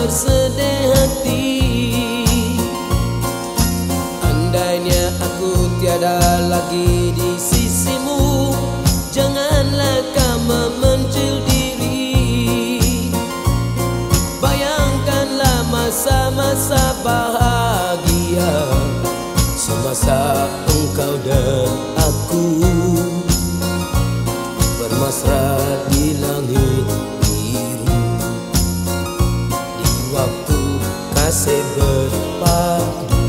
bersedih hati. Andainya aku tiada lagi di sisimu, janganlah kau memencil diri. Bayangkanlah masa-masa bahagia, semasa engkau dan aku bermesra di langit biru. Di waktu kasih berpadu,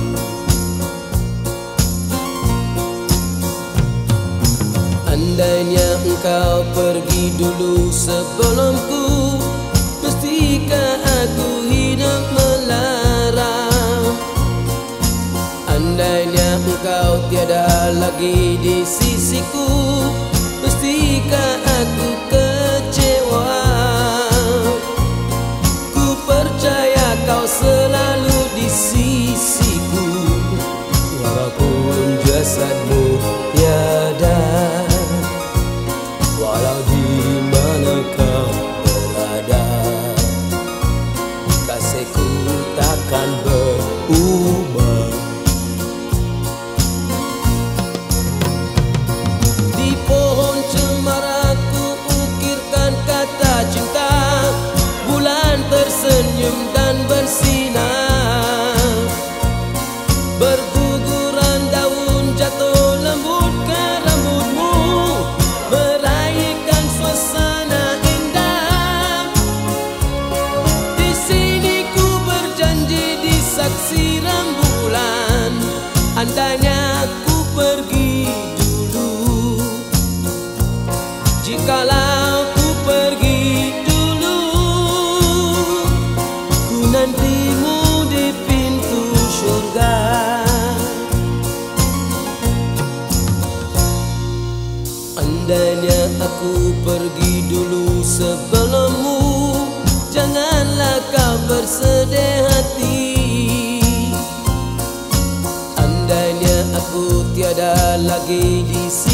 andainya engkau pergi dulu sebelumku, mestikah aku hidup melarang? Andainya engkau tiada lagi di sisiku, mestikah aku kecewa? Ku percaya kau selalu di sisiku, walaupun jasadmu tiada. Walau di mana kau berada, kasihku takkan berubah. Di pohon cemara ku ukirkan kata cinta, bulan tersenyum dan bersinar. Berguguran daun jatuh lembut ke rambutmu, meraihkan suasana indah. Di sini ku berjanji di saksi rembulan, andainya ku pergi dulu, jikalau ku pergi dulu, ku nantimu di pintu syurga. Andainya aku pergi dulu sebelummu, janganlah kau bersedih hati. Andainya aku tiada lagi di sini,